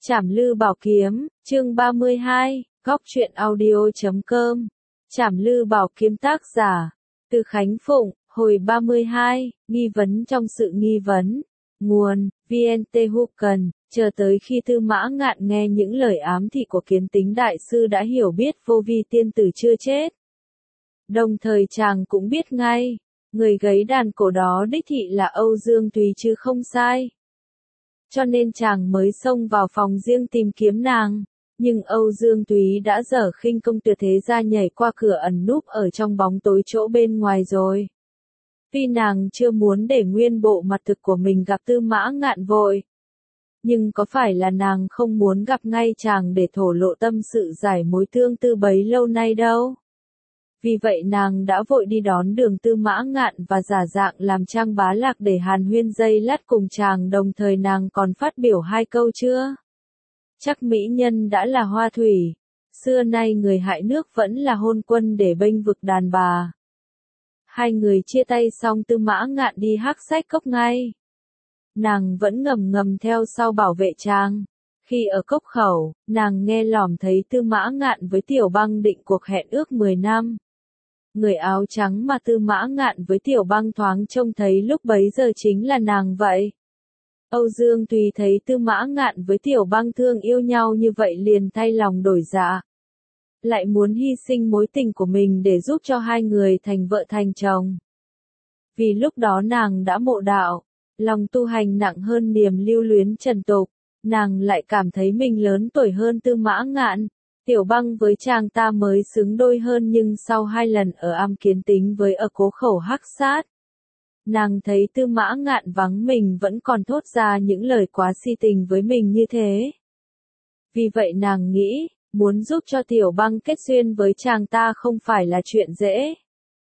Trảm Lư Bảo Kiếm, chương 32, góc truyện audio.com. Trảm Lư Bảo Kiếm tác giả, Từ Khánh Phụng, hồi 32, nghi vấn trong sự nghi vấn. Nguồn, VNT Hucan, chờ tới khi Tư Mã Ngạn nghe những lời ám thị của Kiến Tính đại sư đã hiểu biết Vô Vi tiên tử chưa chết. Đồng thời chàng cũng biết ngay, người gấy đàn cổ đó đích thị là Âu Dương Tùy chứ không sai. Cho nên chàng mới xông vào phòng riêng tìm kiếm nàng, nhưng Âu Dương Túy đã dở khinh công tuyệt thế ra nhảy qua cửa ẩn núp ở trong bóng tối chỗ bên ngoài rồi. Tuy nàng chưa muốn để nguyên bộ mặt thực của mình gặp Tư Mã Ngạn vội, nhưng có phải là nàng không muốn gặp ngay chàng để thổ lộ tâm sự giải mối tương tư bấy lâu nay đâu. Vì vậy nàng đã vội đi đón đường Tư Mã Ngạn và giả dạng làm Trang Bá Lạc để hàn huyên dây lát cùng chàng, đồng thời nàng còn phát biểu hai câu chưa. Chắc mỹ nhân đã là hoa thủy, xưa nay người hại nước vẫn là hôn quân để bênh vực đàn bà. Hai người chia tay xong Tư Mã Ngạn đi hắc sách cốc ngay. Nàng vẫn ngầm ngầm theo sau bảo vệ chàng. Khi ở cốc khẩu, nàng nghe lỏm thấy Tư Mã Ngạn với Tiểu Băng định cuộc hẹn ước 10 năm. Người áo trắng mà Tư Mã Ngạn với Tiểu Băng thoáng trông thấy lúc bấy giờ chính là nàng vậy. Âu Dương Tùy thấy Tư Mã Ngạn với Tiểu Băng thương yêu nhau như vậy liền thay lòng đổi dạ. Lại muốn hy sinh mối tình của mình để giúp cho hai người thành vợ thành chồng. Vì lúc đó nàng đã mộ đạo, lòng tu hành nặng hơn niềm lưu luyến trần tục, nàng lại cảm thấy mình lớn tuổi hơn Tư Mã Ngạn. Tiểu Băng với chàng ta mới xứng đôi hơn, nhưng sau 2 lần ở Am Kiến Tính với ở cố khẩu hắc sát, nàng thấy Tư Mã Ngạn vắng mình vẫn còn thốt ra những lời quá si tình với mình như thế. Vì vậy nàng nghĩ, muốn giúp cho Tiểu Băng kết duyên với chàng ta không phải là chuyện dễ.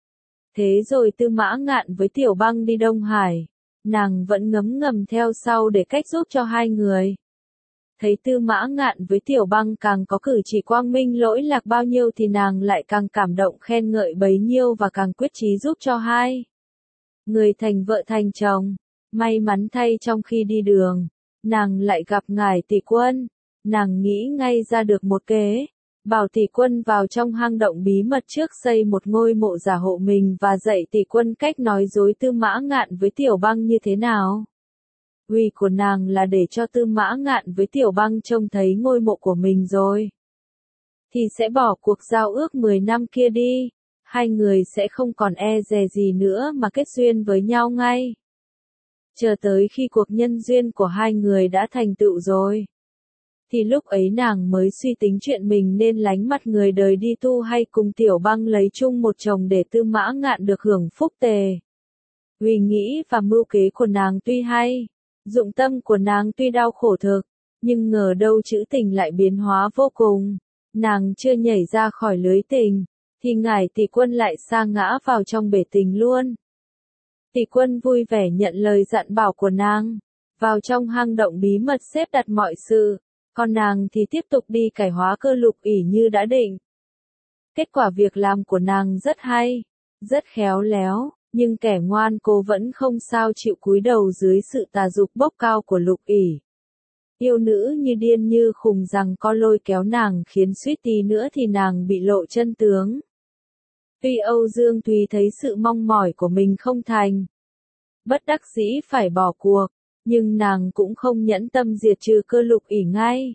Thế rồi Tư Mã Ngạn với Tiểu Băng đi Đông Hải, nàng vẫn ngấm ngầm theo sau để cách giúp cho hai người. Thấy Tư Mã Ngạn với Tiểu Băng càng có cử chỉ quang minh lỗi lạc bao nhiêu thì nàng lại càng cảm động khen ngợi bấy nhiêu và càng quyết chí giúp cho hai người thành vợ thành chồng. May mắn thay trong khi đi đường, nàng lại gặp ngải Tỷ Quân. Nàng nghĩ ngay ra được một kế, bảo Tỷ Quân vào trong hang động bí mật trước xây một ngôi mộ giả hộ mình và dạy Tỷ Quân cách nói dối Tư Mã Ngạn với Tiểu Băng như thế nào. Uy của nàng là để cho Tư Mã Ngạn với Tiểu Băng trông thấy ngôi mộ của mình rồi thì sẽ bỏ cuộc giao ước 10 năm kia đi, hai người sẽ không còn e dè gì nữa mà kết duyên với nhau ngay. Chờ tới khi cuộc nhân duyên của hai người đã thành tựu rồi, thì lúc ấy nàng mới suy tính chuyện mình nên lánh mặt người đời đi tu hay cùng Tiểu Băng lấy chung một chồng để Tư Mã Ngạn được hưởng phúc tề. Uy nghĩ và mưu kế của nàng tuy hay, dụng tâm của nàng tuy đau khổ thực, nhưng ngờ đâu chữ tình lại biến hóa vô cùng. Nàng chưa nhảy ra khỏi lưới tình, thì ngải Tỷ Quân lại sa ngã vào trong bể tình luôn. Tỷ Quân vui vẻ nhận lời dặn bảo của nàng, vào trong hang động bí mật xếp đặt mọi sự, còn nàng thì tiếp tục đi cải hóa cơ Lục ỷ như đã định. Kết quả việc làm của nàng rất hay, rất khéo léo. Nhưng kẻ ngoan cố vẫn không sao chịu cúi đầu dưới sự tà dục bốc cao của Lục ỷ. Yêu nữ như điên như khùng rằng có lôi kéo nàng khiến suýt tí nữa thì nàng bị lộ chân tướng. Tuy Âu Dương Tùy thấy sự mong mỏi của mình không thành, bất đắc dĩ phải bỏ cuộc, nhưng nàng cũng không nhẫn tâm diệt trừ cơ Lục ỷ ngay,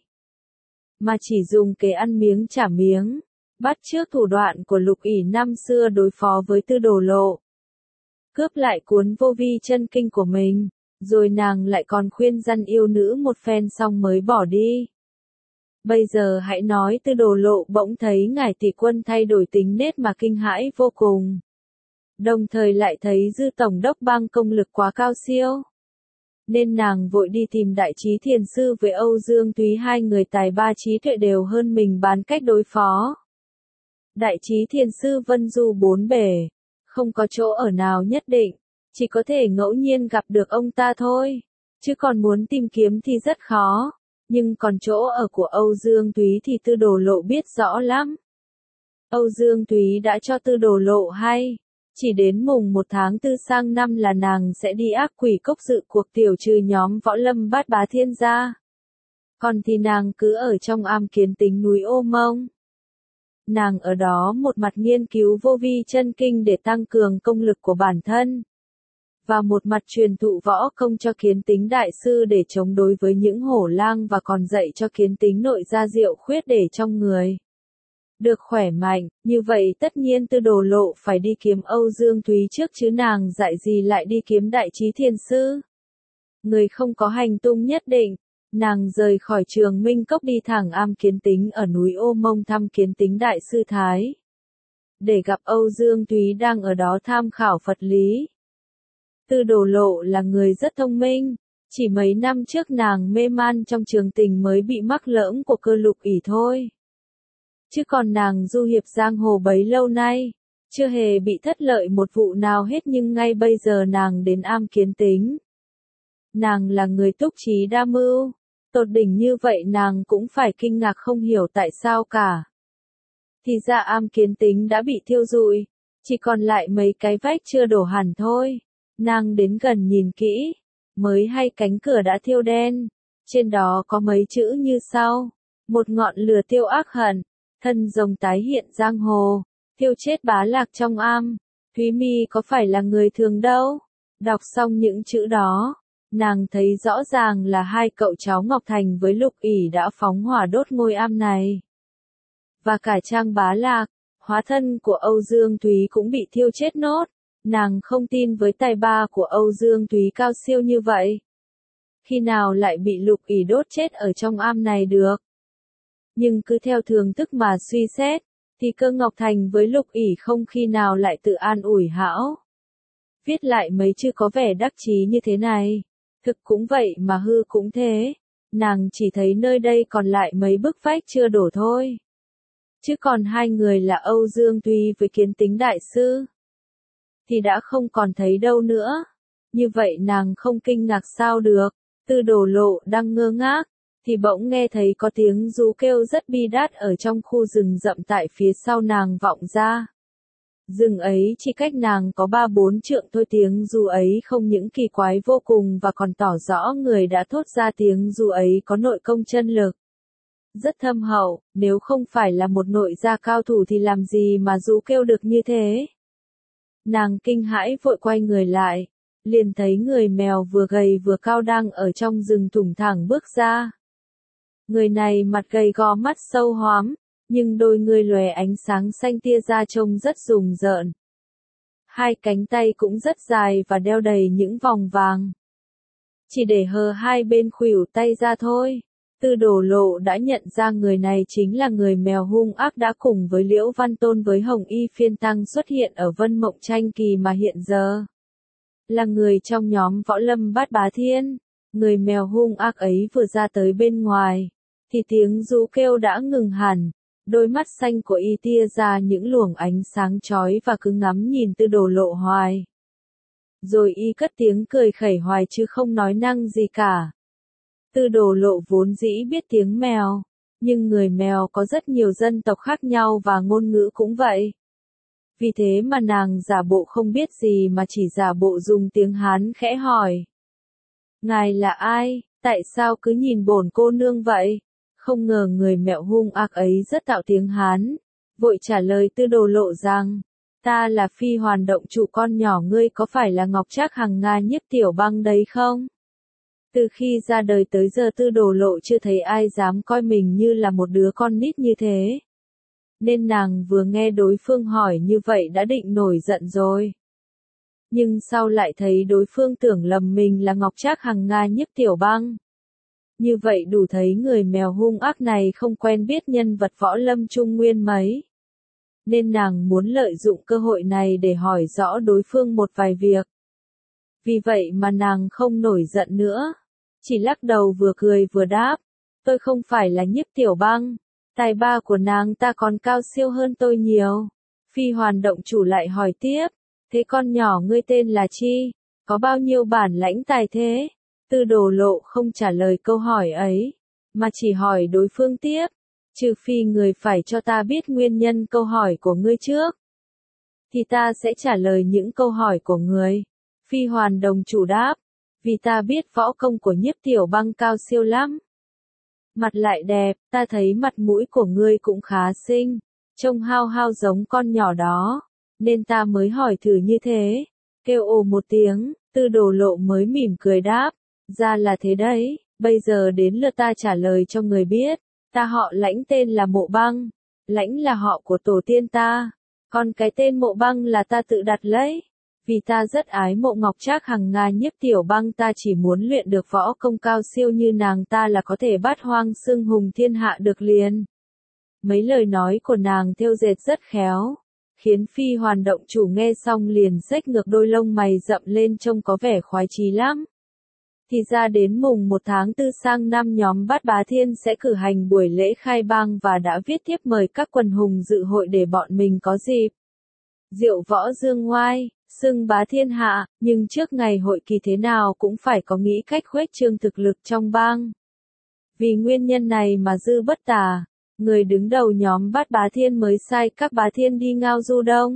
mà chỉ dùng kế ăn miếng trả miếng, bắt chước thủ đoạn của Lục ỷ năm xưa đối phó với Tư Đồ Lộ. Cướp lại cuốn Vô Vi chân kinh của mình, rồi nàng lại còn khuyên răn yêu nữ một phen xong mới bỏ đi. Bây giờ hãy nói Tư Đồ Lộ bỗng thấy ngải Tỷ Quân thay đổi tính nết mà kinh hãi vô cùng. Đồng thời lại thấy Dư Tổng đốc Bang công lực quá cao siêu. Nên nàng vội đi tìm Đại Trí Thiền Sư với Âu Dương Túy, hai người tài ba trí tuệ đều hơn mình bàn cách đối phó. Đại Trí Thiền Sư vân du bốn bể, không có chỗ ở nào nhất định, chỉ có thể ngẫu nhiên gặp được ông ta thôi, chứ còn muốn tìm kiếm thì rất khó. Nhưng còn chỗ ở của Âu Dương Túy thì Tư Đồ Lộ biết rõ lắm. Âu Dương Túy đã cho Tư Đồ Lộ hay, chỉ đến mùng 1 tháng 4 sang năm là nàng sẽ đi Ác Quỷ Cốc dự cuộc tiểu trừ nhóm võ lâm Bát Bá Thiên gia. Còn thì nàng cứ ở trong am Kiến Tính núi Ô Mông. Nàng ở đó một mặt nghiên cứu vô vi chân kinh để tăng cường công lực của bản thân, và một mặt truyền thụ võ công cho Kiến Tính đại sư để chống đối với những hổ lang, và còn dạy cho Kiến Tính nội ra diệu khuyết để trong người được khỏe mạnh. Như vậy tất nhiên Tư Đồ Lộ phải đi kiếm Âu Dương Thúy trước chứ, nàng dạy gì lại đi kiếm Đại Trí Thiền Sư. Người không có hành tung nhất định, nàng rời khỏi Trường Minh Cốc đi thẳng am Kiến Tính ở núi Ô Mông thăm Kiến Tính đại sư Thái, để gặp Âu Dương Thúy đang ở đó tham khảo Phật lý. Tư Đồ Lộ là người rất thông minh, chỉ mấy năm trước nàng mê man trong trường tình mới bị mắc lỡm của Cơ Lục ỷ thôi. Chứ còn nàng du hiệp giang hồ bấy lâu nay, chưa hề bị thất lợi một vụ nào hết, nhưng ngay bây giờ nàng đến am Kiến Tính. Nàng là người túc trí đa mưu, tột đỉnh như vậy nàng cũng phải kinh ngạc không hiểu tại sao cả. Thì ra am Kiến Tính đã bị thiêu rụi, chỉ còn lại mấy cái vách chưa đổ hẳn thôi. Nàng đến gần nhìn kỹ, mới hay cánh cửa đã thiêu đen, trên đó có mấy chữ như sau: một ngọn lửa tiêu ác hận, thân rồng tái hiện giang hồ, thiêu chết bá lạc trong am. Thúy Mi có phải là người thường đâu. Đọc xong những chữ đó, nàng thấy rõ ràng là hai cậu cháu Ngọc Thành với Lục ỷ đã phóng hỏa đốt ngôi am này. Và cả Trang Bá Lạc, hóa thân của Âu Dương Thúy cũng bị thiêu chết nốt. Nàng không tin với tài ba của Âu Dương Thúy cao siêu như vậy. Khi nào lại bị Lục ỷ đốt chết ở trong am này được? Nhưng cứ theo thường thức mà suy xét, thì Cơ Ngọc Thành với Lục ỷ không khi nào lại tự an ủi hão. Viết lại mấy chữ có vẻ đắc chí như thế này. Thực cũng vậy mà hư cũng thế. Nàng chỉ thấy nơi đây còn lại mấy bức vách chưa đổ thôi. Chứ còn hai người là Âu Dương Thúy với Kiến Tính đại sư thì đã không còn thấy đâu nữa. Như vậy nàng không kinh ngạc sao được. Tư Đồ Lộ đang ngơ ngác, thì bỗng nghe thấy có tiếng ru kêu rất bi đát ở trong khu rừng rậm tại phía sau nàng vọng ra. Rừng ấy chỉ cách nàng có 3-4 trượng thôi. Tiếng ru ấy không những kỳ quái vô cùng và còn tỏ rõ người đã thốt ra tiếng ru ấy có nội công chân lực rất thâm hậu, nếu không phải là một nội gia cao thủ thì làm gì mà ru kêu được như thế. Nàng kinh hãi vội quay người lại, liền thấy người mèo vừa gầy vừa cao đang ở trong rừng thủng thẳng bước ra. Người này mặt gầy gò, mắt sâu hoắm, nhưng đôi người lòe ánh sáng xanh tia ra trông rất rùng rợn. Hai cánh tay cũng rất dài và đeo đầy những vòng vàng, chỉ để hờ hai bên khuỷu tay ra thôi. Tư Đồ Lộ đã nhận ra người này chính là người mèo hung ác đã cùng với Liễu Văn Tôn với Hồng Y Phiên Tăng xuất hiện ở Vân Mộng Tranh Kỳ mà hiện giờ là người trong nhóm võ lâm Bát Bá Thiên. Người mèo hung ác ấy vừa ra tới bên ngoài, thì tiếng ru kêu đã ngừng hẳn. Đôi mắt xanh của y tia ra những luồng ánh sáng chói và cứ ngắm nhìn Tư Đồ Lộ hoài. Rồi y cất tiếng cười khẩy hoài chứ không nói năng gì cả. Tư Đồ Lộ vốn dĩ biết tiếng mèo, nhưng người mèo có rất nhiều dân tộc khác nhau và ngôn ngữ cũng vậy. Vì thế mà nàng giả bộ không biết gì mà chỉ giả bộ dùng tiếng Hán khẽ hỏi: ngài là ai, tại sao cứ nhìn bổn cô nương vậy? Không ngờ người mèo hung ác ấy rất tạo tiếng Hán, vội trả lời Tư Đồ Lộ rằng: ta là Phi Hoàn Động Chủ, con nhỏ ngươi có phải là Ngọc Trác Hằng Nga Nhiếp Tiểu Băng đấy không? Từ khi ra đời tới giờ Tư Đồ Lộ chưa thấy ai dám coi mình như là một đứa con nít như thế. Nên nàng vừa nghe đối phương hỏi như vậy đã định nổi giận rồi. Nhưng sau lại thấy đối phương tưởng lầm mình là Ngọc Trác Hằng Nga Nhiếp Tiểu Băng. Như vậy đủ thấy người mèo hung ác này không quen biết nhân vật võ lâm trung nguyên mấy. Nên nàng muốn lợi dụng cơ hội này để hỏi rõ đối phương một vài việc. Vì vậy mà nàng không nổi giận nữa, chỉ lắc đầu vừa cười vừa đáp: tôi không phải là Nhiếp Tiểu Băng, tài ba của nàng ta còn cao siêu hơn tôi nhiều. Phi Hoàn Động Chủ lại hỏi tiếp: thế con nhỏ ngươi tên là chi? Có bao nhiêu bản lãnh tài thế? Tư Đồ Lộ không trả lời câu hỏi ấy, mà chỉ hỏi đối phương tiếp: trừ phi người phải cho ta biết nguyên nhân câu hỏi của ngươi trước, thì ta sẽ trả lời những câu hỏi của người. Phi Hoàn Đồng Chủ đáp: vì ta biết võ công của Nhiếp Tiểu Băng cao siêu lắm. Mặt lại đẹp, ta thấy mặt mũi của ngươi cũng khá xinh, trông hao hao giống con nhỏ đó, nên ta mới hỏi thử như thế. Kêu ồ một tiếng, Tư Đồ Lộ mới mỉm cười đáp, ra là thế đấy, bây giờ đến lượt ta trả lời cho người biết, ta họ Lãnh tên là Mộ Băng, Lãnh là họ của tổ tiên ta, còn cái tên Mộ Băng là ta tự đặt lấy. Vì ta rất ái Mộ Ngọc Trác Hằng Nga Nhiếp Tiểu Băng, ta chỉ muốn luyện được võ công cao siêu như nàng ta là có thể bát hoang xưng hùng thiên hạ được liền. Mấy lời nói của nàng thêu dệt rất khéo, khiến Phi Hoàn Động Chủ nghe xong liền xếch ngược đôi lông mày rậm lên, trông có vẻ khoái chí lắm. Thì ra đến mùng 1 tháng 4 sang năm nhóm Bát Bá Thiên sẽ cử hành buổi lễ khai bang và đã viết thiếp mời các quần hùng dự hội để bọn mình có dịp diệu võ dương ngoai, xưng bá thiên hạ, nhưng trước ngày hội kỳ thế nào cũng phải có nghĩ cách khuếch trương thực lực trong bang. Vì nguyên nhân này mà Dư Bất Tà, người đứng đầu nhóm Bát Bá Thiên mới sai các bá thiên đi ngao du Đông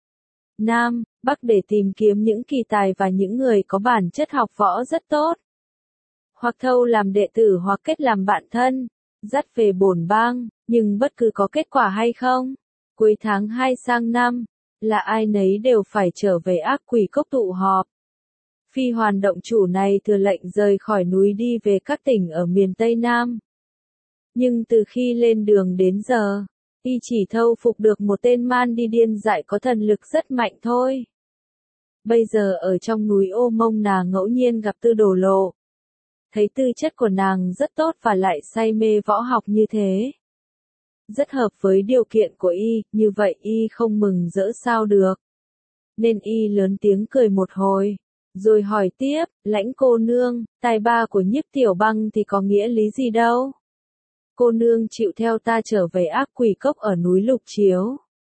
Nam, Bắc để tìm kiếm những kỳ tài và những người có bản chất học võ rất tốt. Hoặc thâu làm đệ tử hoặc kết làm bạn thân, dắt về bổn bang, nhưng bất cứ có kết quả hay không, cuối tháng 2 sang năm, là ai nấy đều phải trở về Ác Quỷ Cốc tụ họp. Phi Hoàn Động Chủ này thừa lệnh rời khỏi núi đi về các tỉnh ở miền Tây Nam. Nhưng từ khi lên đường đến giờ, y chỉ thâu phục được một tên man đi điên dại có thần lực rất mạnh thôi. Bây giờ ở trong núi Ô Mông nàng ngẫu nhiên gặp Tư Đồ Lộ. Thấy tư chất của nàng rất tốt và lại say mê võ học như thế. Rất hợp với điều kiện của y, như vậy y không mừng rỡ sao được. Nên y lớn tiếng cười một hồi, rồi hỏi tiếp, Lãnh cô nương, tài ba của Nhiếp Tiểu Băng thì có nghĩa lý gì đâu? Cô nương chịu theo ta trở về Ác Quỷ Cốc ở núi Lục Chiếu.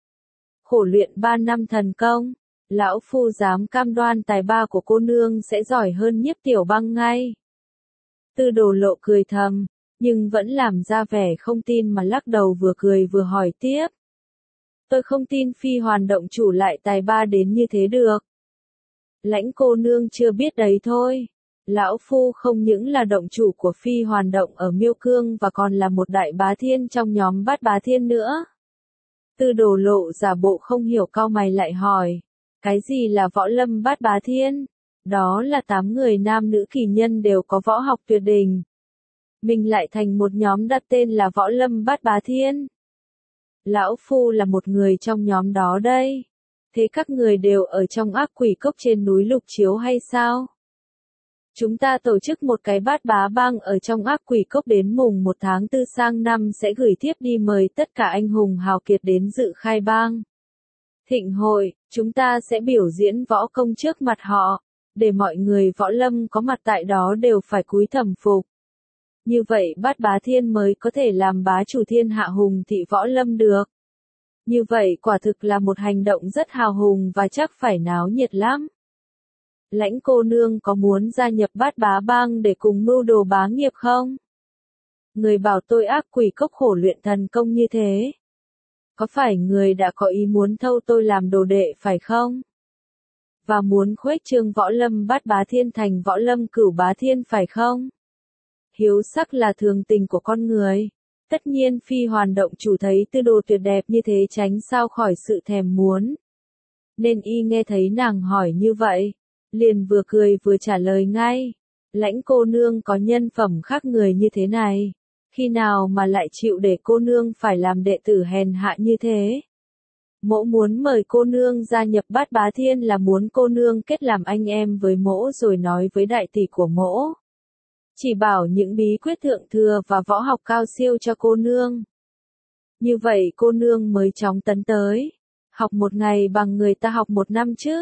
Khổ luyện 3 năm thần công, lão phu dám cam đoan tài ba của cô nương sẽ giỏi hơn Nhiếp Tiểu Băng ngay. Tư Đồ Lộ cười thầm, nhưng vẫn làm ra vẻ không tin mà lắc đầu, vừa cười vừa hỏi tiếp. Tôi không tin Phi Hoàn Động Chủ lại tài ba đến như thế được. Lãnh cô nương chưa biết đấy thôi. Lão phu không những là động chủ của Phi Hoàn Động ở Miêu Cương và còn là một đại bá thiên trong nhóm Bát Bá Thiên nữa. Tư Đồ Lộ giả bộ không hiểu, cau mày lại hỏi, cái gì là võ lâm Bát Bá Thiên? Đó là 8 người nam nữ kỳ nhân đều có võ học tuyệt đỉnh. Mình lại thành một nhóm đặt tên là võ lâm Bát Bá Thiên. Lão phu là một người trong nhóm đó đây. Thế các người đều ở trong Ác Quỷ Cốc trên núi Lục Chiếu hay sao? Chúng ta tổ chức một cái Bát Bá Bang ở trong Ác Quỷ Cốc, đến mùng 1 tháng 4 sang năm sẽ gửi thiếp đi mời tất cả anh hùng hào kiệt đến dự khai bang. Thịnh hội, chúng ta sẽ biểu diễn võ công trước mặt họ, để mọi người võ lâm có mặt tại đó đều phải cúi thầm phục. Như vậy Bát Bá Thiên mới có thể làm bá chủ thiên hạ hùng thị võ lâm được. Như vậy quả thực là một hành động rất hào hùng và chắc phải náo nhiệt lắm. Lãnh cô nương có muốn gia nhập Bát Bá Bang để cùng mưu đồ bá nghiệp không? Người bảo tôi Ác Quỷ Cốc khổ luyện thần công như thế. Có phải người đã có ý muốn thâu tôi làm đồ đệ phải không? Và muốn khuếch trương võ lâm Bát Bá Thiên thành võ lâm Cửu Bá Thiên phải không? Hiếu sắc là thường tình của con người. Tất nhiên Phi Hoàn Động Chủ thấy Tư Đồ tuyệt đẹp như thế tránh sao khỏi sự thèm muốn. Nên y nghe thấy nàng hỏi như vậy, liền vừa cười vừa trả lời ngay. Lãnh cô nương có nhân phẩm khác người như thế này, khi nào mà lại chịu để cô nương phải làm đệ tử hèn hạ như thế? Mỗ muốn mời cô nương gia nhập Bát Bá Thiên là muốn cô nương kết làm anh em với mỗ, rồi nói với đại tỷ của mỗ. Chỉ bảo những bí quyết thượng thừa và võ học cao siêu cho cô nương. Như vậy cô nương mới chóng tấn tới. Học một ngày bằng người ta học 1 năm chứ.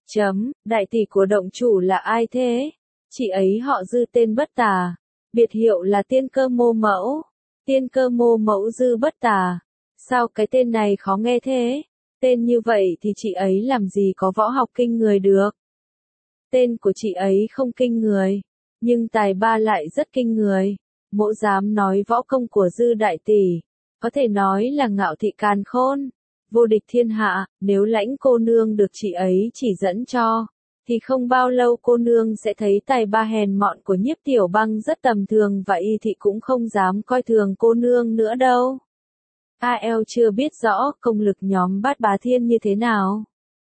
Đại tỷ của động chủ là ai thế? Chị ấy họ Dư tên Bất Tà. Biệt hiệu là Tiên Cơ Mô Mẫu. Tiên Cơ Mô Mẫu Dư Bất Tà. Sao cái tên này khó nghe thế? Tên như vậy thì chị ấy làm gì có võ học kinh người được? Tên của chị ấy không kinh người, nhưng tài ba lại rất kinh người. Mỗ dám nói võ công của Dư đại tỷ, có thể nói là ngạo thị càn khôn, vô địch thiên hạ. Nếu lãnh cô nương được chị ấy chỉ dẫn cho, thì không bao lâu cô nương sẽ thấy tài ba hèn mọn của Nhiếp Tiểu Băng rất tầm thường và y thị cũng không dám coi thường cô nương nữa đâu. A.L. chưa biết rõ công lực nhóm Bát Bá Thiên như thế nào,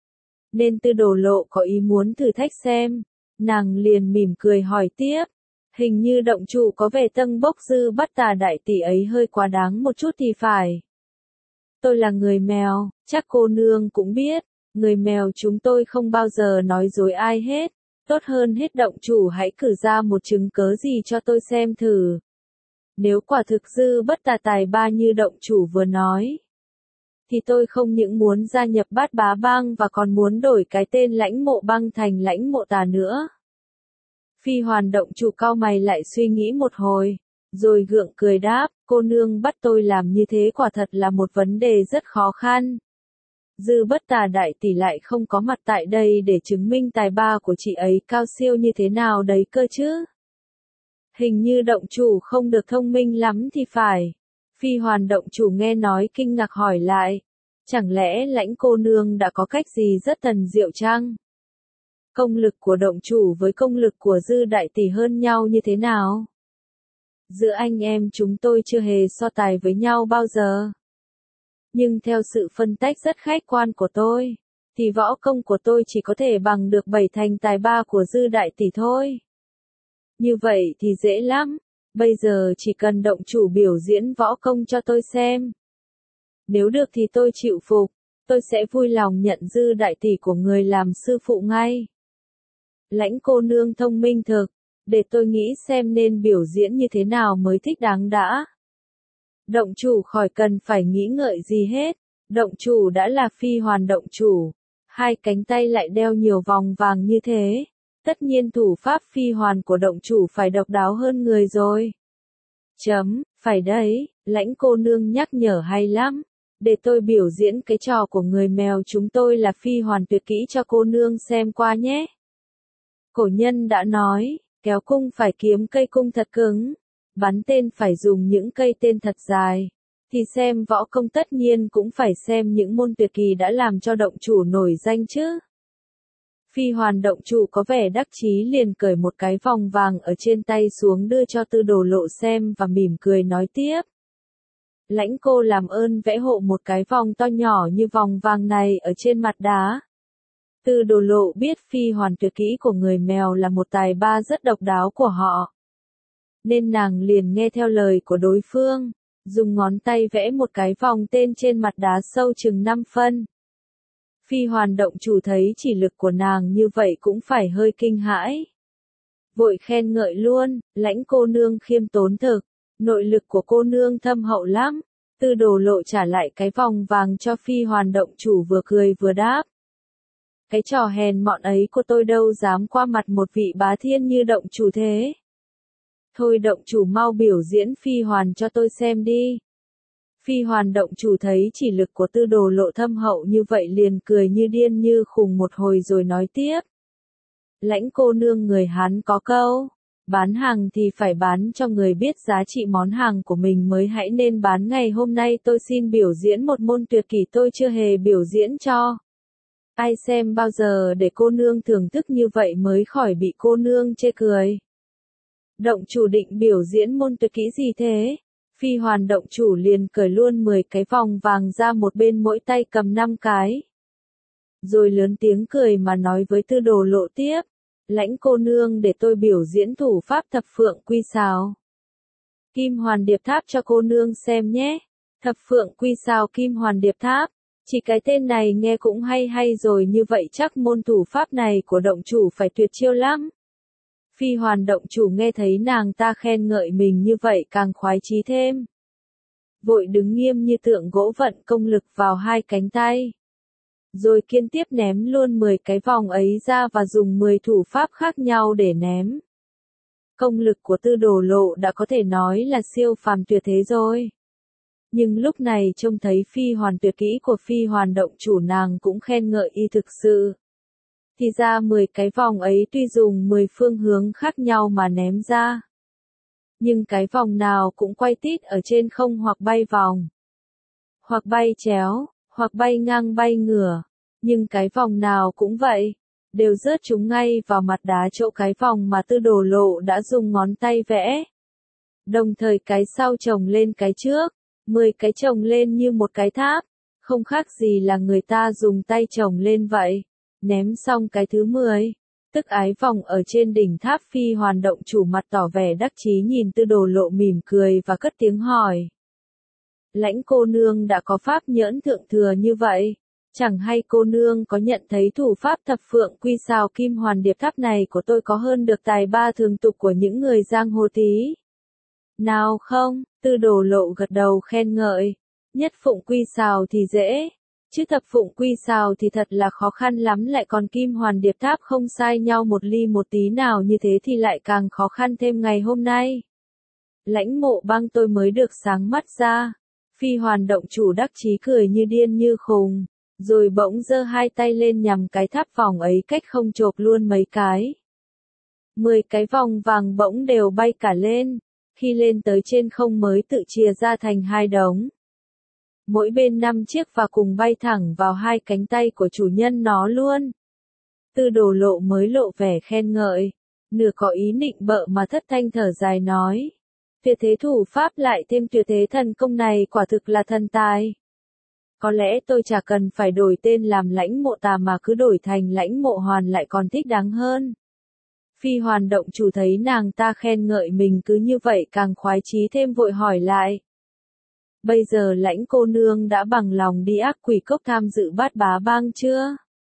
nên Tư Đồ Lộ có ý muốn thử thách xem, nàng liền mỉm cười hỏi tiếp, hình như động chủ có vẻ tâng bốc Dư Bất Tà đại tỷ ấy hơi quá đáng một chút thì phải. Tôi là người mèo, chắc cô nương cũng biết, người mèo chúng tôi không bao giờ nói dối ai hết, tốt hơn hết động chủ hãy cử ra một chứng cớ gì cho tôi xem thử. Nếu quả thực Dư Bất Tà tài ba như động chủ vừa nói, thì tôi không những muốn gia nhập Bát Bá Bang và còn muốn đổi cái tên Lãnh Mộ Bang thành Lãnh Mộ Tà nữa. Phi Hoàn động chủ cau mày lại suy nghĩ một hồi, rồi gượng cười đáp, cô nương bắt tôi làm như thế quả thật là một vấn đề rất khó khăn. Dư Bất Tà đại tỷ lại không có mặt tại đây để chứng minh tài ba của chị ấy cao siêu như thế nào đấy cơ chứ. Hình như động chủ không được thông minh lắm thì phải. Phi Hoàn động chủ nghe nói kinh ngạc hỏi lại, chẳng lẽ Lãnh cô nương đã có cách gì rất thần diệu chăng? Công lực của động chủ với công lực của Dư đại tỷ hơn nhau như thế nào? Giữa anh em chúng tôi chưa hề so tài với nhau bao giờ. Nhưng theo sự phân tách rất khách quan của tôi, thì võ công của tôi chỉ có thể bằng được 7/10 tài ba của Dư đại tỷ thôi. Như vậy thì dễ lắm, bây giờ chỉ cần động chủ biểu diễn võ công cho tôi xem. Nếu được thì tôi chịu phục, tôi sẽ vui lòng nhận Dư đại tỷ của người làm sư phụ ngay. Lãnh cô nương thông minh thực, để tôi nghĩ xem nên biểu diễn như thế nào mới thích đáng đã. Động chủ khỏi cần phải nghĩ ngợi gì hết, động chủ đã là Phi Hoàn động chủ, hai cánh tay lại đeo nhiều vòng vàng như thế, tất nhiên thủ pháp Phi Hoàn của động chủ phải độc đáo hơn người rồi. Phải đấy, Lãnh cô nương nhắc nhở hay lắm, để tôi biểu diễn cái trò của người mèo chúng tôi là Phi Hoàn tuyệt kỹ cho cô nương xem qua nhé. Cổ nhân đã nói, kéo cung phải kiếm cây cung thật cứng, bắn tên phải dùng những cây tên thật dài, thì xem võ công tất nhiên cũng phải xem những môn tuyệt kỳ đã làm cho động chủ nổi danh chứ. Phi Hoàn động chủ có vẻ đắc chí liền cởi một cái vòng vàng ở trên tay xuống đưa cho Tư Đồ Lộ xem và mỉm cười nói tiếp. Lãnh cô làm ơn vẽ hộ một cái vòng to nhỏ như vòng vàng này ở trên mặt đá. Tư Đồ Lộ biết Phi Hoàn tuyệt kỹ của người mèo là một tài ba rất độc đáo của họ, nên nàng liền nghe theo lời của đối phương, dùng ngón tay vẽ một cái vòng tên trên mặt đá sâu chừng 5 phân. Phi Hoàn động chủ thấy chỉ lực của nàng như vậy cũng phải hơi kinh hãi. Vội khen ngợi luôn, Lãnh cô nương khiêm tốn thực, nội lực của cô nương thâm hậu lắm. Tư Đồ Lộ trả lại cái vòng vàng cho Phi Hoàn động chủ vừa cười vừa đáp. Cái trò hèn mọn ấy của tôi đâu dám qua mặt một vị bá thiên như động chủ thế. Thôi động chủ mau biểu diễn Phi Hoàn cho tôi xem đi. Phi Hoàn động chủ thấy chỉ lực của Tư Đồ Lộ thâm hậu như vậy liền cười như điên như khùng một hồi rồi nói tiếp. Lãnh cô nương người Hán có câu, bán hàng thì phải bán cho người biết giá trị món hàng của mình mới hãy nên bán. Ngày hôm nay tôi xin biểu diễn một môn tuyệt kỹ tôi chưa hề biểu diễn cho ai xem bao giờ để cô nương thưởng thức như vậy mới khỏi bị cô nương chê cười. Động chủ định biểu diễn môn tuyệt kỹ gì thế? Phi Hoàn động chủ liền cởi luôn 10 cái vòng vàng ra một bên mỗi tay cầm 5 cái. Rồi lớn tiếng cười mà nói với Tư Đồ Lộ tiếp. Lãnh cô nương để tôi biểu diễn thủ pháp thập phượng quy sào Kim Hoàn Điệp Tháp cho cô nương xem nhé. Thập phượng quy sào Kim Hoàn Điệp Tháp. Chỉ cái tên này nghe cũng hay hay rồi, như vậy chắc môn thủ pháp này của động chủ phải tuyệt chiêu lắm. Phi Hoàn động chủ nghe thấy nàng ta khen ngợi mình như vậy càng khoái chí thêm. Vội đứng nghiêm như tượng gỗ vận công lực vào hai cánh tay. Rồi kiên tiếp ném luôn 10 cái vòng ấy ra và dùng 10 thủ pháp khác nhau để ném. Công lực của Tư Đồ Lộ đã có thể nói là siêu phàm tuyệt thế rồi. Nhưng lúc này trông thấy Phi Hoàn tuyệt kỹ của Phi Hoàn động chủ nàng cũng khen ngợi y thực sự. Thì ra 10 cái vòng ấy tuy dùng 10 phương hướng khác nhau mà ném ra, nhưng cái vòng nào cũng quay tít ở trên không hoặc bay vòng, hoặc bay chéo, hoặc bay ngang bay ngửa, nhưng cái vòng nào cũng vậy, đều rớt chúng ngay vào mặt đá chỗ cái vòng mà Tư Đồ Lộ đã dùng ngón tay vẽ. Đồng thời cái sau chồng lên cái trước, 10 cái chồng lên như một cái tháp, không khác gì là người ta dùng tay chồng lên vậy. Ném xong cái thứ 10, tức ái vòng ở trên đỉnh tháp, Phi Hoàn động chủ mặt tỏ vẻ đắc chí nhìn Tư Đồ Lộ mỉm cười và cất tiếng hỏi. Lãnh cô nương đã có pháp nhẫn thượng thừa như vậy, chẳng hay cô nương có nhận thấy thủ pháp thập phượng quy xào kim hoàn điệp tháp này của tôi có hơn được tài ba thường tục của những người giang hồ tí? Nào không, Tư Đồ Lộ gật đầu khen ngợi, nhất phụng quy xào thì dễ, chứ thập phụng quy xào thì thật là khó khăn lắm, lại còn kim hoàn điệp tháp không sai nhau một ly một tí nào như thế thì lại càng khó khăn thêm ngày hôm nay. Lãnh Mộ Băng tôi mới được sáng mắt ra. Phi Hoàn động chủ đắc chí cười như điên như khùng, rồi bỗng giơ hai tay lên nhằm cái tháp vòng ấy cách không chộp luôn mấy cái. 10 cái vòng vàng bỗng đều bay cả lên, khi lên tới trên không mới tự chia ra thành hai đống. Mỗi bên 5 chiếc và cùng bay thẳng vào hai cánh tay của chủ nhân nó luôn. Tư Đồ Lộ mới lộ vẻ khen ngợi, nửa có ý nịnh bợ mà thất thanh thở dài nói. Tuyệt thế thủ pháp lại thêm tuyệt thế thần công này quả thực là thần tài. Có lẽ tôi chả cần phải đổi tên làm Lãnh Mộ Tà mà cứ đổi thành Lãnh Mộ Hoàn lại còn thích đáng hơn. Phi Hoàn động chủ thấy nàng ta khen ngợi mình cứ như vậy càng khoái chí thêm, vội hỏi lại. Bây giờ Lãnh cô nương đã bằng lòng đi Ác Quỷ Cốc tham dự Bát Bá Bang chưa?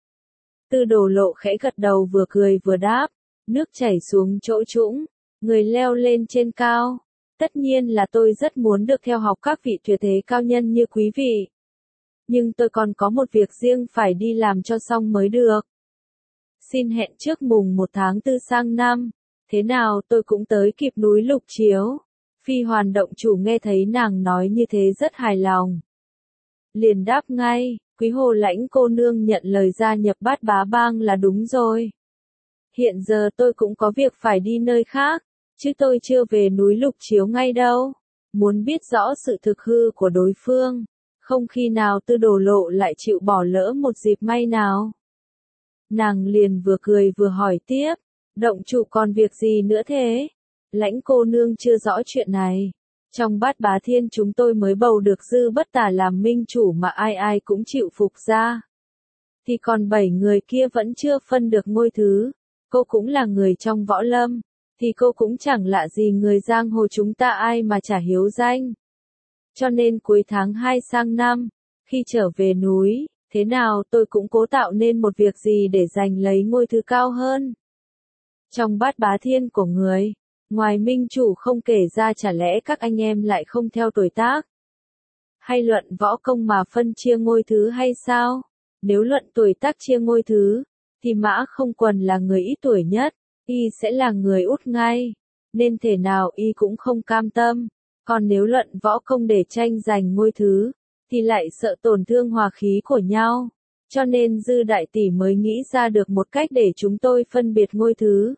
Tư Đồ Lộ khẽ gật đầu, vừa cười vừa đáp, nước chảy xuống chỗ trũng, người leo lên trên cao. Tất nhiên là tôi rất muốn được theo học các vị tuyệt thế cao nhân như quý vị. Nhưng tôi còn có một việc riêng phải đi làm cho xong mới được. Xin hẹn trước mùng 1 tháng 4 sang năm. Thế nào tôi cũng tới kịp núi Lục Chiếu. Phi Hoàn động chủ nghe thấy nàng nói như thế rất hài lòng. Liền đáp ngay, quý hồ Lãnh cô nương nhận lời gia nhập Bát Bá Bang là đúng rồi. Hiện giờ tôi cũng có việc phải đi nơi khác, chứ tôi chưa về núi Lục Chiếu ngay đâu. Muốn biết rõ sự thực hư của đối phương, không khi nào Tư Đồ Lộ lại chịu bỏ lỡ một dịp may nào. Nàng liền vừa cười vừa hỏi tiếp, động chủ còn việc gì nữa thế? Lãnh cô nương chưa rõ chuyện này. Trong Bát Bá Thiên chúng tôi mới bầu được Dư Bất Tà làm minh chủ mà ai ai cũng chịu phục ra. Thì còn 7 người kia vẫn chưa phân được ngôi thứ. Cô cũng là người trong võ lâm, thì cô cũng chẳng lạ gì người giang hồ chúng ta ai mà chả hiếu danh. Cho nên cuối tháng 2 sang năm, khi trở về núi, thế nào tôi cũng cố tạo nên một việc gì để giành lấy ngôi thứ cao hơn. Trong Bát Bá Thiên của người, ngoài minh chủ không kể ra, chả lẽ các anh em lại không theo tuổi tác? Hay luận võ công mà phân chia ngôi thứ hay sao? Nếu luận tuổi tác chia ngôi thứ, thì Mã Không Quần là người ít tuổi nhất, y sẽ là người út ngay, nên thể nào y cũng không cam tâm. Còn nếu luận võ công để tranh giành ngôi thứ, thì lại sợ tổn thương hòa khí của nhau. Cho nên Dư đại tỷ mới nghĩ ra được một cách để chúng tôi phân biệt ngôi thứ.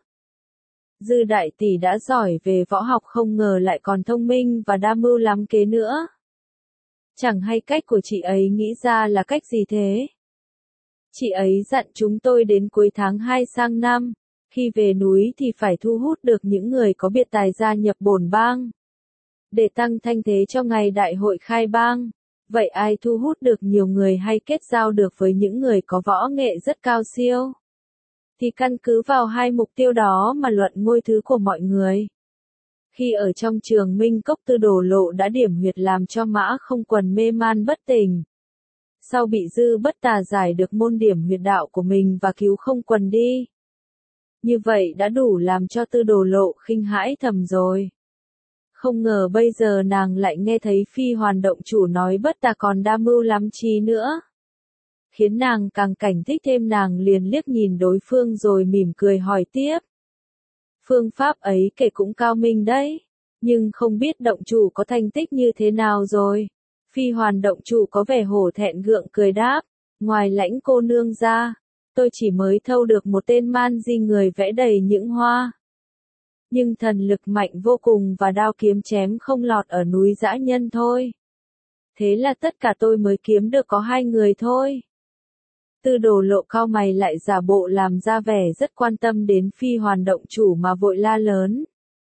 Dư đại tỷ đã giỏi về võ học, không ngờ lại còn thông minh và đa mưu lắm kế nữa. Chẳng hay cách của chị ấy nghĩ ra là cách gì thế? Chị ấy dặn chúng tôi đến cuối tháng 2 sang năm, khi về núi thì phải thu hút được những người có biệt tài gia nhập bổn bang, để tăng thanh thế cho ngày đại hội khai bang. Vậy ai thu hút được nhiều người hay kết giao được với những người có võ nghệ rất cao siêu, thì căn cứ vào hai mục tiêu đó mà luận ngôi thứ của mọi người. Khi ở trong Trường Minh Cốc, Tư Đồ Lộ đã điểm huyệt làm cho Mã Không Quần mê man bất tỉnh. Sau bị Dư Bất Tà giải được môn điểm huyệt đạo của mình và cứu Không Quần đi. Như vậy đã đủ làm cho Tư Đồ Lộ khinh hãi thầm rồi. Không ngờ bây giờ nàng lại nghe thấy Phi Hoàn động chủ nói Bất Tà còn đa mưu lắm trí nữa. Khiến nàng càng cảnh thích thêm, nàng liền liếc nhìn đối phương rồi mỉm cười hỏi tiếp. Phương pháp ấy kể cũng cao minh đấy, nhưng không biết động chủ có thành tích như thế nào rồi. Phi Hoàn động chủ có vẻ hổ thẹn gượng cười đáp, ngoài Lãnh cô nương ra, tôi chỉ mới thâu được một tên man di người vẽ đầy những hoa. Nhưng thần lực mạnh vô cùng và đao kiếm chém không lọt ở núi dã nhân thôi. Thế là tất cả tôi mới kiếm được có 2 người thôi. Tư Đồ Lộ cau mày lại giả bộ làm ra vẻ rất quan tâm đến Phi Hoàn động chủ mà vội la lớn.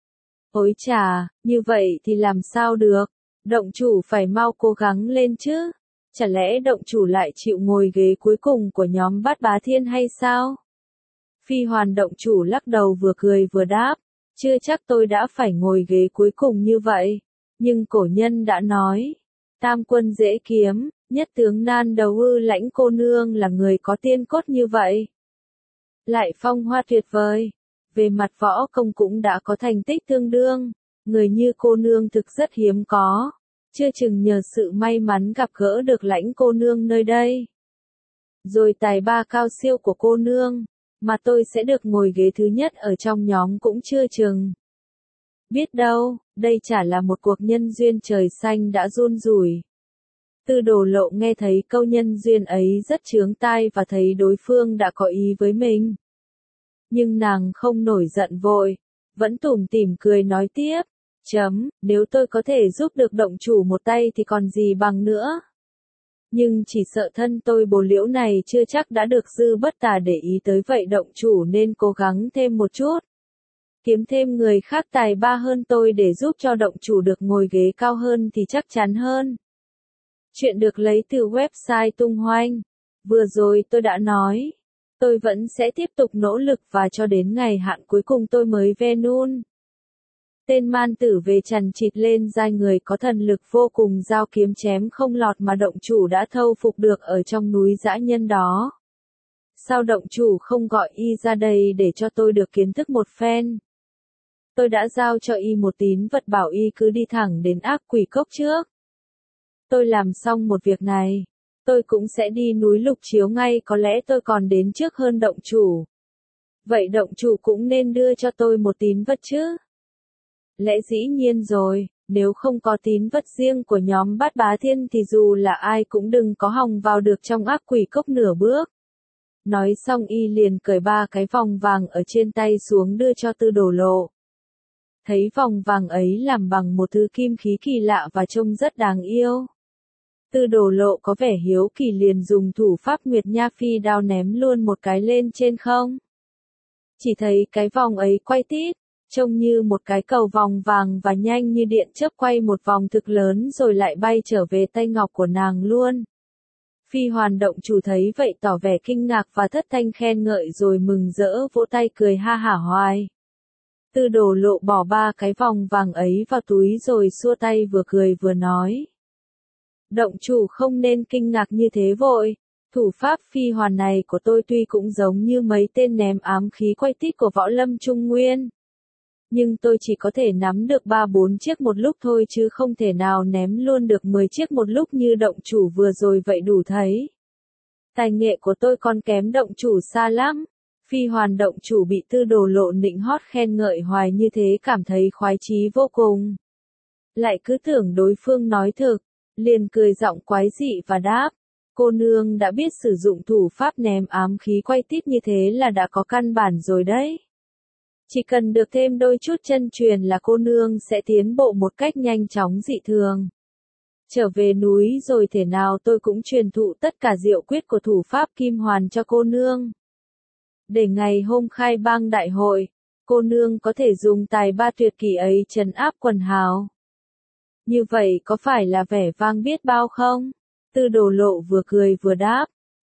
Ôi chà, như vậy thì làm sao được, động chủ phải mau cố gắng lên chứ, chả lẽ động chủ lại chịu ngồi ghế cuối cùng của nhóm Bát Bá Thiên hay sao? Phi Hoàn động chủ lắc đầu vừa cười vừa đáp, chưa chắc tôi đã phải ngồi ghế cuối cùng như vậy, nhưng cổ nhân đã nói, tam quân dễ kiếm, nhất tướng nan đầu ư, Lãnh cô nương là người có tiên cốt như vậy. Lại phong hoa tuyệt vời, về mặt võ công cũng đã có thành tích tương đương, người như cô nương thực rất hiếm có, chưa chừng nhờ sự may mắn gặp gỡ được Lãnh cô nương nơi đây. Rồi tài ba cao siêu của cô nương, mà tôi sẽ được ngồi ghế thứ nhất ở trong nhóm cũng chưa chừng. Biết đâu, đây chả là một cuộc nhân duyên trời xanh đã giun rủi. Tư Đồ Lộ nghe thấy câu nhân duyên ấy rất chướng tai và thấy đối phương đã có ý với mình. Nhưng nàng không nổi giận vội, vẫn tủm tỉm cười nói tiếp, nếu tôi có thể giúp được động chủ một tay thì còn gì bằng nữa. Nhưng chỉ sợ thân tôi Bồ Liễu này chưa chắc đã được Dư Bất Tà để ý tới, vậy động chủ nên cố gắng thêm một chút. Kiếm thêm người khác tài ba hơn tôi để giúp cho động chủ được ngồi ghế cao hơn thì chắc chắn hơn. Chuyện được lấy từ website Tung Hoành. Vừa rồi tôi đã nói, tôi vẫn sẽ tiếp tục nỗ lực và cho đến ngày hạn cuối cùng tôi mới về nun. Tên man tử về chằn chịt lên giai người có thần lực vô cùng, dao kiếm chém không lọt mà động chủ đã thâu phục được ở trong núi dã nhân đó. Sao động chủ không gọi y ra đây để cho tôi được kiến thức một phen? Tôi đã giao cho y một tín vật bảo y cứ đi thẳng đến Ác Quỷ Cốc trước. Tôi làm xong một việc này, tôi cũng sẽ đi núi Lục Chiếu ngay, có lẽ tôi còn đến trước hơn động chủ. Vậy động chủ cũng nên đưa cho tôi một tín vật chứ? Lẽ dĩ nhiên rồi, nếu không có tín vật riêng của nhóm Bát Bá Thiên thì dù là ai cũng đừng có hòng vào được trong Ác Quỷ Cốc nửa bước. Nói xong y liền cởi 3 cái vòng vàng ở trên tay xuống đưa cho Tư Đồ Lộ. Thấy vòng vàng ấy làm bằng một thứ kim khí kỳ lạ và trông rất đáng yêu. Tư Đồ Lộ có vẻ hiếu kỳ liền dùng thủ pháp Nguyệt Nha Phi đao ném luôn một cái lên trên không. Chỉ thấy cái vòng ấy quay tít, trông như một cái cầu vòng vàng và nhanh như điện chớp quay một vòng thực lớn rồi lại bay trở về tay ngọc của nàng luôn. Phi Hoàn động chủ thấy vậy tỏ vẻ kinh ngạc và thất thanh khen ngợi rồi mừng rỡ vỗ tay cười ha hả hoài. Tư Đồ Lộ bỏ 3 cái vòng vàng ấy vào túi rồi xua tay vừa cười vừa nói. Động chủ không nên kinh ngạc như thế vội, thủ pháp phi hoàn này của tôi tuy cũng giống như mấy tên ném ám khí quay tít của võ lâm Trung Nguyên. Nhưng tôi chỉ có thể nắm được 3-4 chiếc một lúc thôi chứ không thể nào ném luôn được 10 chiếc một lúc như động chủ vừa rồi vậy đủ thấy. Tài nghệ của tôi còn kém động chủ xa lắm. Phi Hoàn động chủ bị Tư Đồ Lộ nịnh hót khen ngợi hoài như thế cảm thấy khoái chí vô cùng. Lại cứ tưởng đối phương nói thực, liền cười giọng quái dị và đáp, cô nương đã biết sử dụng thủ pháp ném ám khí quay tít như thế là đã có căn bản rồi đấy. Chỉ cần được thêm đôi chút chân truyền là cô nương sẽ tiến bộ một cách nhanh chóng dị thường. Trở về núi rồi thể nào tôi cũng truyền thụ tất cả diệu quyết của thủ pháp Kim Hoàn cho cô nương. Để ngày hôm khai bang đại hội, cô nương có thể dùng tài ba tuyệt kỳ ấy trấn áp quần hào. Như vậy có phải là vẻ vang biết bao không? Tư Đồ Lộ vừa cười vừa đáp,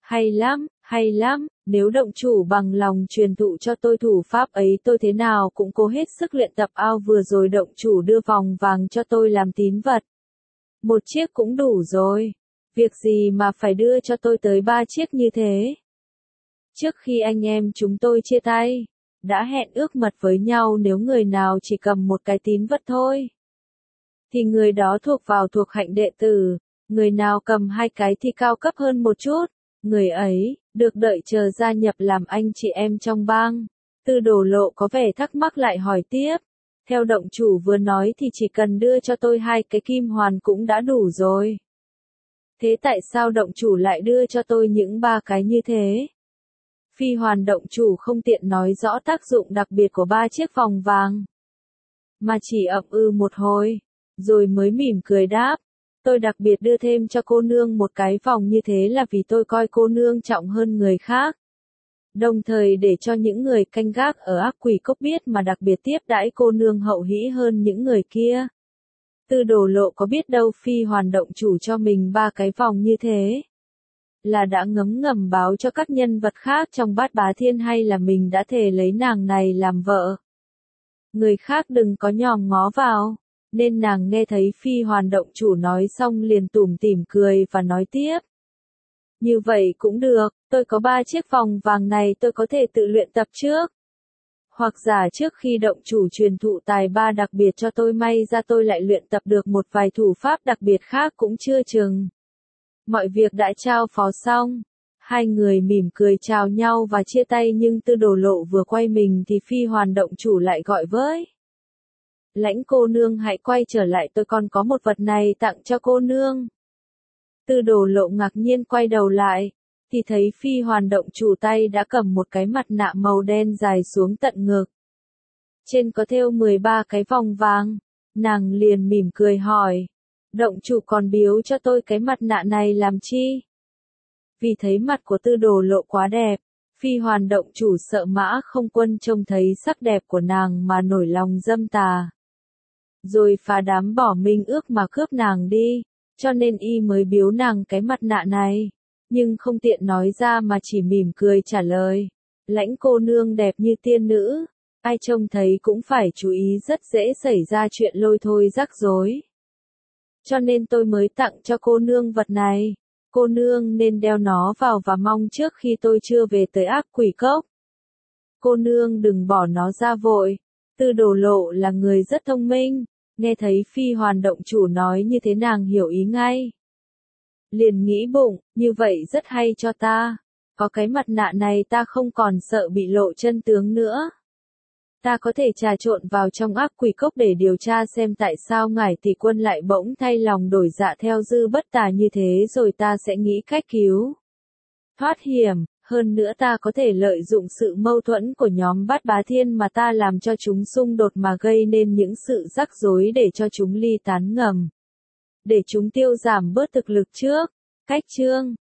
hay lắm, nếu động chủ bằng lòng truyền thụ cho tôi thủ pháp ấy tôi thế nào cũng cố hết sức luyện tập. Ao vừa rồi động chủ đưa vòng vàng cho tôi làm tín vật. 1 chiếc cũng đủ rồi, việc gì mà phải đưa cho tôi tới 3 chiếc như thế? Trước khi anh em chúng tôi chia tay, đã hẹn ước mật với nhau nếu người nào chỉ cầm một cái tín vật thôi, thì người đó thuộc vào thuộc hạnh đệ tử, người nào cầm 2 cái thì cao cấp hơn một chút, người ấy, được đợi chờ gia nhập làm anh chị em trong bang. Tư Đồ Lộ có vẻ thắc mắc lại hỏi tiếp, theo động chủ vừa nói thì chỉ cần đưa cho tôi 2 cái kim hoàn cũng đã đủ rồi. Thế tại sao động chủ lại đưa cho tôi những 3 cái như thế? Phi Hoàn động chủ không tiện nói rõ tác dụng đặc biệt của 3 chiếc vòng vàng, mà chỉ ậm ừ một hồi, rồi mới mỉm cười đáp, Tôi đặc biệt đưa thêm cho cô nương một cái vòng như thế là vì tôi coi cô nương trọng hơn người khác. Đồng thời để cho những người canh gác ở ác quỷ cốc biết mà đặc biệt tiếp đãi cô nương hậu hĩ hơn những người kia. Tư Đồ Lộ có biết đâu Phi Hoàn động chủ cho mình 3 cái vòng như thế. Là đã ngấm ngầm báo cho các nhân vật khác trong Bát Bá Thiên hay là mình đã thề lấy nàng này làm vợ. Người khác đừng có nhòm ngó vào. Nên nàng nghe thấy Phi Hoàn động chủ nói xong liền tủm tỉm cười và nói tiếp. Như vậy cũng được, tôi có 3 chiếc vòng vàng này tôi có thể tự luyện tập trước. Hoặc giả trước khi động chủ truyền thụ tài ba đặc biệt cho tôi may ra tôi lại luyện tập được một vài thủ pháp đặc biệt khác cũng chưa chừng. Mọi việc đã trao phó xong. Hai người mỉm cười chào nhau và chia tay nhưng Tư Đồ Lộ vừa quay mình thì Phi Hoàn động chủ lại gọi với. Lãnh cô nương hãy quay trở lại tôi còn có một vật này tặng cho cô nương. Tư Đồ Lộ ngạc nhiên quay đầu lại, thì thấy Phi Hoàn động chủ tay đã cầm một cái mặt nạ màu đen dài xuống tận ngực. Trên có thêu 13 cái vòng vàng, nàng liền mỉm cười hỏi, động chủ còn biếu cho tôi cái mặt nạ này làm chi? Vì thấy mặt của Tư Đồ Lộ quá đẹp, Phi Hoàn động chủ sợ Mã Không Quân trông thấy sắc đẹp của nàng mà nổi lòng dâm tà. Rồi phá đám bỏ minh ước mà cướp nàng đi, cho nên y mới biếu nàng cái mặt nạ này. Nhưng không tiện nói ra mà chỉ mỉm cười trả lời. Lãnh cô nương đẹp như tiên nữ, ai trông thấy cũng phải chú ý rất dễ xảy ra chuyện lôi thôi rắc rối. Cho nên tôi mới tặng cho cô nương vật này. Cô nương nên đeo nó vào và mong trước khi tôi chưa về tới ác quỷ cốc. Cô nương đừng bỏ nó ra vội. Tư Đồ Lộ là người rất thông minh, nghe thấy Phi Hoàn động chủ nói như thế nàng hiểu ý ngay. Liền nghĩ bụng, như vậy rất hay cho ta. Có cái mặt nạ này ta không còn sợ bị lộ chân tướng nữa. Ta có thể trà trộn vào trong ác quỷ cốc để điều tra xem tại sao ngải tỷ quân lại bỗng thay lòng đổi dạ theo Dư Bất Tà như thế rồi ta sẽ nghĩ cách cứu thoát hiểm. Hơn nữa ta có thể lợi dụng sự mâu thuẫn của nhóm Bát Bá Thiên mà ta làm cho chúng xung đột mà gây nên những sự rắc rối để cho chúng ly tán ngầm. Để chúng tiêu giảm bớt thực lực trước. Cách chương